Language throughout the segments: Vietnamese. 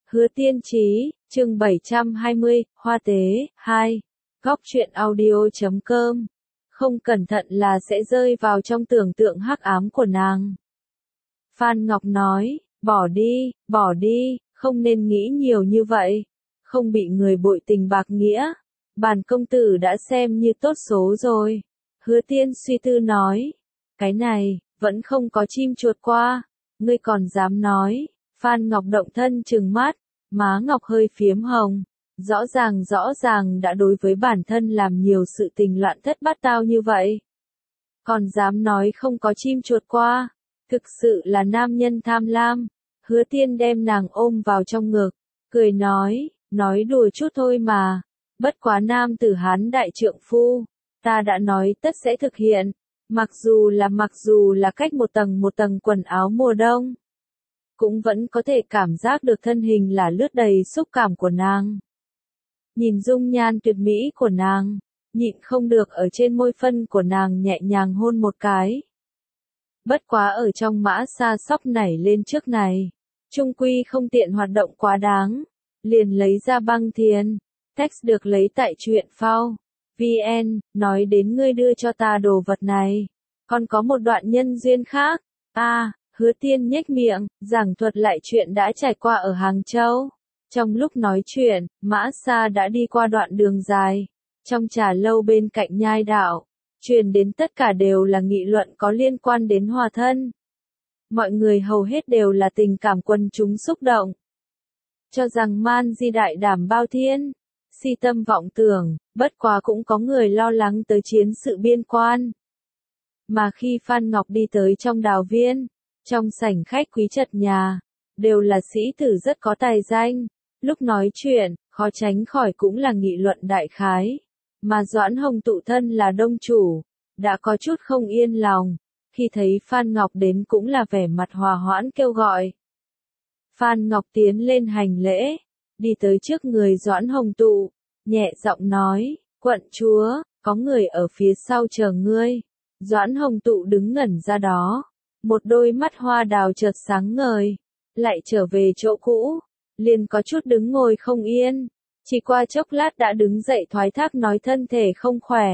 Hứa Tiên Chí, chương 720, Hoa Tế, 2. Góc truyện audio.com. Không cẩn thận là sẽ rơi vào trong tưởng tượng hắc ám của nàng. Phan Ngọc nói, bỏ đi, không nên nghĩ nhiều như vậy. Không bị người bội tình bạc nghĩa. Bản công tử đã xem như tốt số rồi. Hứa Tiên suy tư nói. Cái này, vẫn không có chim chuột qua. Ngươi còn dám nói. Phan Ngọc động thân trừng mắt, má Ngọc hơi phiếm hồng. Rõ ràng đã đối với bản thân làm nhiều sự tình loạn thất bát tao như vậy. Còn dám nói không có chim chuột qua. Thực sự là nam nhân tham lam. Hứa Tiên đem nàng ôm vào trong ngực, cười nói đùa chút thôi mà. Bất quá nam tử Hán đại trượng phu, ta đã nói tất sẽ thực hiện. Mặc dù là cách một tầng quần áo mùa đông, cũng vẫn có thể cảm giác được thân hình là lướt đầy xúc cảm của nàng. Nhìn dung nhan tuyệt mỹ của nàng, nhịn không được ở trên môi phân của nàng nhẹ nhàng hôn một cái. Bất quá ở trong mã xa sóc nảy lên trước này, trung quy không tiện hoạt động quá đáng, liền lấy ra băng thiền, text được lấy tại truyện phao. VN, nói đến ngươi đưa cho ta đồ vật này, còn có một đoạn nhân duyên khác. Hứa Tiên nhếch miệng, giảng thuật lại chuyện đã trải qua ở Hàng Châu. Trong lúc nói chuyện, Mã Sa đã đi qua đoạn đường dài, trong trà lâu bên cạnh nhai đạo, truyền đến tất cả đều là nghị luận có liên quan đến hòa thân. Mọi người hầu hết đều là tình cảm quần chúng xúc động, cho rằng man di đại đảm bao thiên, si tâm vọng tưởng, bất quá cũng có người lo lắng tới chiến sự biên quan. Mà khi Phan Ngọc đi tới trong đào viên, trong sảnh khách quý trật nhà, đều là sĩ tử rất có tài danh, lúc nói chuyện, khó tránh khỏi cũng là nghị luận đại khái. Mà Doãn Hồng tụ thân là đông chủ, đã có chút không yên lòng, khi thấy Phan Ngọc đến cũng là vẻ mặt hòa hoãn kêu gọi. Phan Ngọc tiến lên hành lễ, đi tới trước người Doãn Hồng tụ, nhẹ giọng nói, quận chúa, có người ở phía sau chờ ngươi. Doãn Hồng tụ đứng ngẩn ra đó, một đôi mắt hoa đào chợt sáng ngời, lại trở về chỗ cũ, liền có chút đứng ngồi không yên, chỉ qua chốc lát đã đứng dậy thoái thác nói thân thể không khỏe.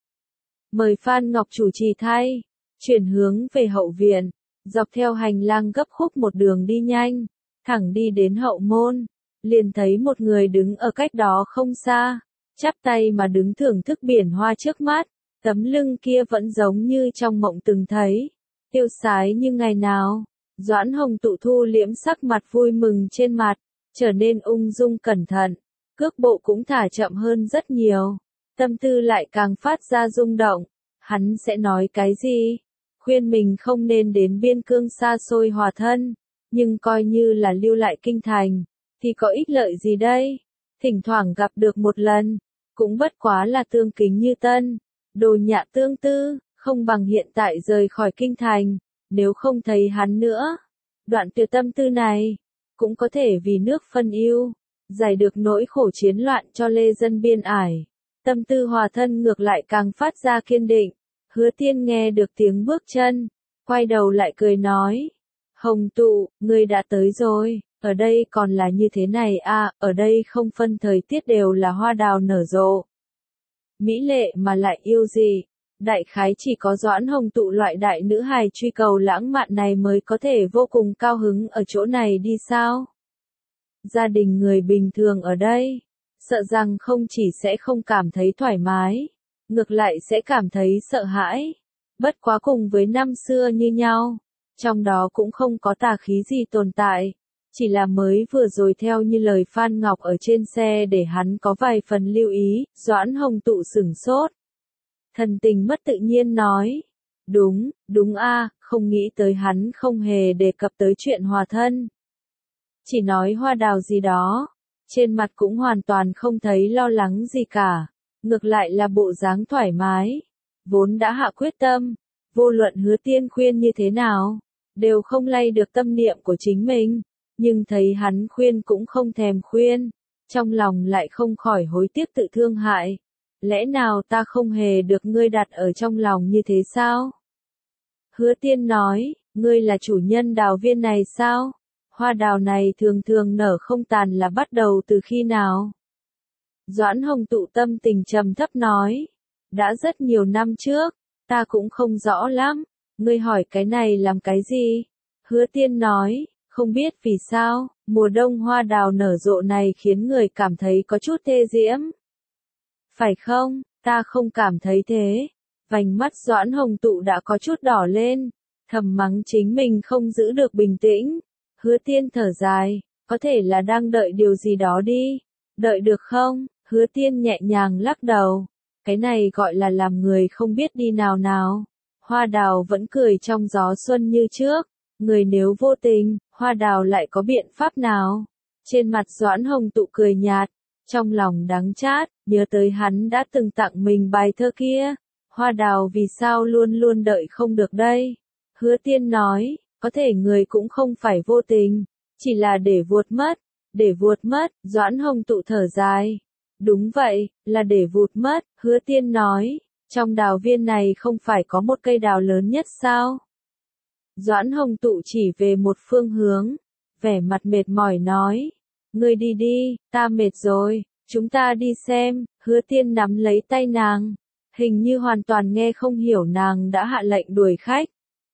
Mời Phan Ngọc chủ trì thay, chuyển hướng về hậu viện, dọc theo hành lang gấp khúc một đường đi nhanh, thẳng đi đến hậu môn, liền thấy một người đứng ở cách đó không xa, chắp tay mà đứng thưởng thức biển hoa trước mắt, tấm lưng kia vẫn giống như trong mộng từng thấy, tiêu sái như ngày nào. Doãn Hồng tụ thu liễm sắc mặt vui mừng trên mặt, trở nên ung dung cẩn thận, cước bộ cũng thả chậm hơn rất nhiều, tâm tư lại càng phát ra rung động. Hắn sẽ nói cái gì? Khuyên mình không nên đến biên cương xa xôi hòa thân, nhưng coi như là lưu lại kinh thành, thì có ích lợi gì đây? Thỉnh thoảng gặp được một lần, cũng bất quá là tương kính như tân, đồ nhạ tương tư, không bằng hiện tại rời khỏi kinh thành, nếu không thấy hắn nữa. Đoạn tuyệt tâm tư này, cũng có thể vì nước phân ưu, giải được nỗi khổ chiến loạn cho lê dân biên ải. Tâm tư hòa thân ngược lại càng phát ra kiên định. Hứa Tiên nghe được tiếng bước chân, quay đầu lại cười nói, Hồng tụ, ngươi đã tới rồi, ở đây còn là như thế này ở đây không phân thời tiết đều là hoa đào nở rộ. Mỹ lệ mà lại yêu gì, đại khái chỉ có Doãn Hồng tụ loại đại nữ hài truy cầu lãng mạn này mới có thể vô cùng cao hứng ở chỗ này đi sao? Gia đình người bình thường ở đây, sợ rằng không chỉ sẽ không cảm thấy thoải mái, ngược lại sẽ cảm thấy sợ hãi. Bất quá cùng với năm xưa như nhau, trong đó cũng không có tà khí gì tồn tại, chỉ là mới vừa rồi theo như lời Phan Ngọc ở trên xe để hắn có vài phần lưu ý. Doãn Hồng tụ sửng sốt, thần tình mất tự nhiên nói, đúng không nghĩ tới hắn không hề đề cập tới chuyện hòa thân. Chỉ nói hoa đào gì đó, trên mặt cũng hoàn toàn không thấy lo lắng gì cả, ngược lại là bộ dáng thoải mái, vốn đã hạ quyết tâm, vô luận Hứa Tiên khuyên như thế nào, đều không lay được tâm niệm của chính mình, nhưng thấy hắn khuyên cũng không thèm khuyên, trong lòng lại không khỏi hối tiếc tự thương hại. Lẽ nào ta không hề được ngươi đặt ở trong lòng như thế sao? Hứa Tiên nói, ngươi là chủ nhân đào viên này sao? Hoa đào này thường thường nở không tàn là bắt đầu từ khi nào? Doãn Hồng Tụ tâm tình trầm thấp nói. Đã rất nhiều năm trước, ta cũng không rõ lắm. Ngươi hỏi cái này làm cái gì? Hứa Tiên nói, không biết vì sao, mùa đông hoa đào nở rộ này khiến người cảm thấy có chút tê diễm. Phải không? Ta không cảm thấy thế. Vành mắt Doãn Hồng Tụ đã có chút đỏ lên, thầm mắng chính mình không giữ được bình tĩnh. Hứa Tiên thở dài, có thể là đang đợi điều gì đó đi. Đợi được không? Hứa Tiên nhẹ nhàng lắc đầu. Cái này gọi là làm người không biết đi nào nào. Hoa đào vẫn cười trong gió xuân như trước. Người nếu vô tình, hoa đào lại có biện pháp nào? Trên mặt Doãn Hồng Tụ cười nhạt, trong lòng đắng chát, nhớ tới hắn đã từng tặng mình bài thơ kia. Hoa đào vì sao luôn luôn đợi không được đây? Hứa Tiên nói, có thể người cũng không phải vô tình, chỉ là để vụt mất. Để vụt mất, Doãn Hồng Tụ thở dài. Đúng vậy, là để vụt mất, Hứa Tiên nói. Trong đào viên này không phải có một cây đào lớn nhất sao? Doãn Hồng Tụ chỉ về một phương hướng, vẻ mặt mệt mỏi nói. Ngươi đi đi, ta mệt rồi, chúng ta đi xem. Hứa Tiên nắm lấy tay nàng, hình như hoàn toàn nghe không hiểu nàng đã hạ lệnh đuổi khách.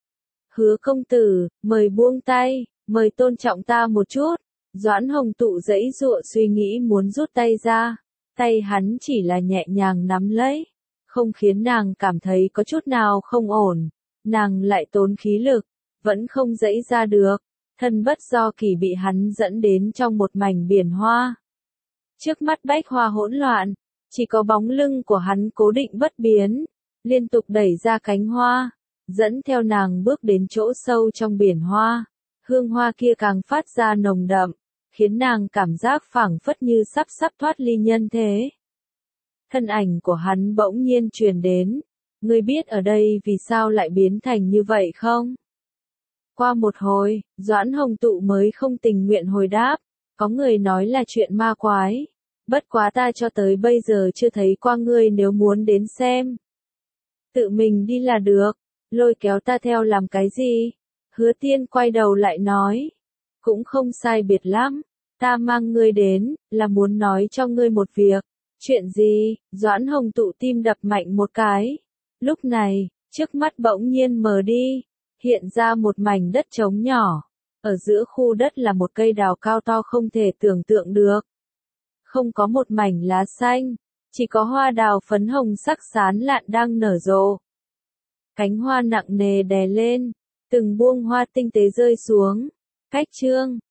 Hứa công tử, mời buông tay, mời tôn trọng ta một chút. Doãn Hồng Tụ giãy giụa suy nghĩ muốn rút tay ra, tay hắn chỉ là nhẹ nhàng nắm lấy, không khiến nàng cảm thấy có chút nào không ổn. Nàng lại tốn khí lực, vẫn không giãy ra được, thân bất do kỳ bị hắn dẫn đến trong một mảnh biển hoa. Trước mắt bách hoa hỗn loạn, chỉ có bóng lưng của hắn cố định bất biến, liên tục đẩy ra cánh hoa, dẫn theo nàng bước đến chỗ sâu trong biển hoa. Hương hoa kia càng phát ra nồng đậm, khiến nàng cảm giác phảng phất như sắp thoát ly nhân thế. Thân ảnh của hắn bỗng nhiên truyền đến. Ngươi biết ở đây vì sao lại biến thành như vậy không? Qua một hồi, Doãn Hồng Tụ mới không tình nguyện hồi đáp. Có người nói là chuyện ma quái. Bất quá ta cho tới bây giờ chưa thấy qua ngươi, nếu muốn đến xem. Tự mình đi là được, lôi kéo ta theo làm cái gì? Hứa Tiên quay đầu lại nói. Cũng không sai biệt lắm, ta mang ngươi đến, là muốn nói cho ngươi một việc. Chuyện gì? Doãn Hồng Tụ tim đập mạnh một cái. Lúc này, trước mắt bỗng nhiên mờ đi, hiện ra một mảnh đất trống nhỏ. Ở giữa khu đất là một cây đào cao to không thể tưởng tượng được. Không có một mảnh lá xanh, chỉ có hoa đào phấn hồng sắc sán lạn đang nở rộ. Cánh hoa nặng nề đè lên, từng buông hoa tinh tế rơi xuống. Cách chương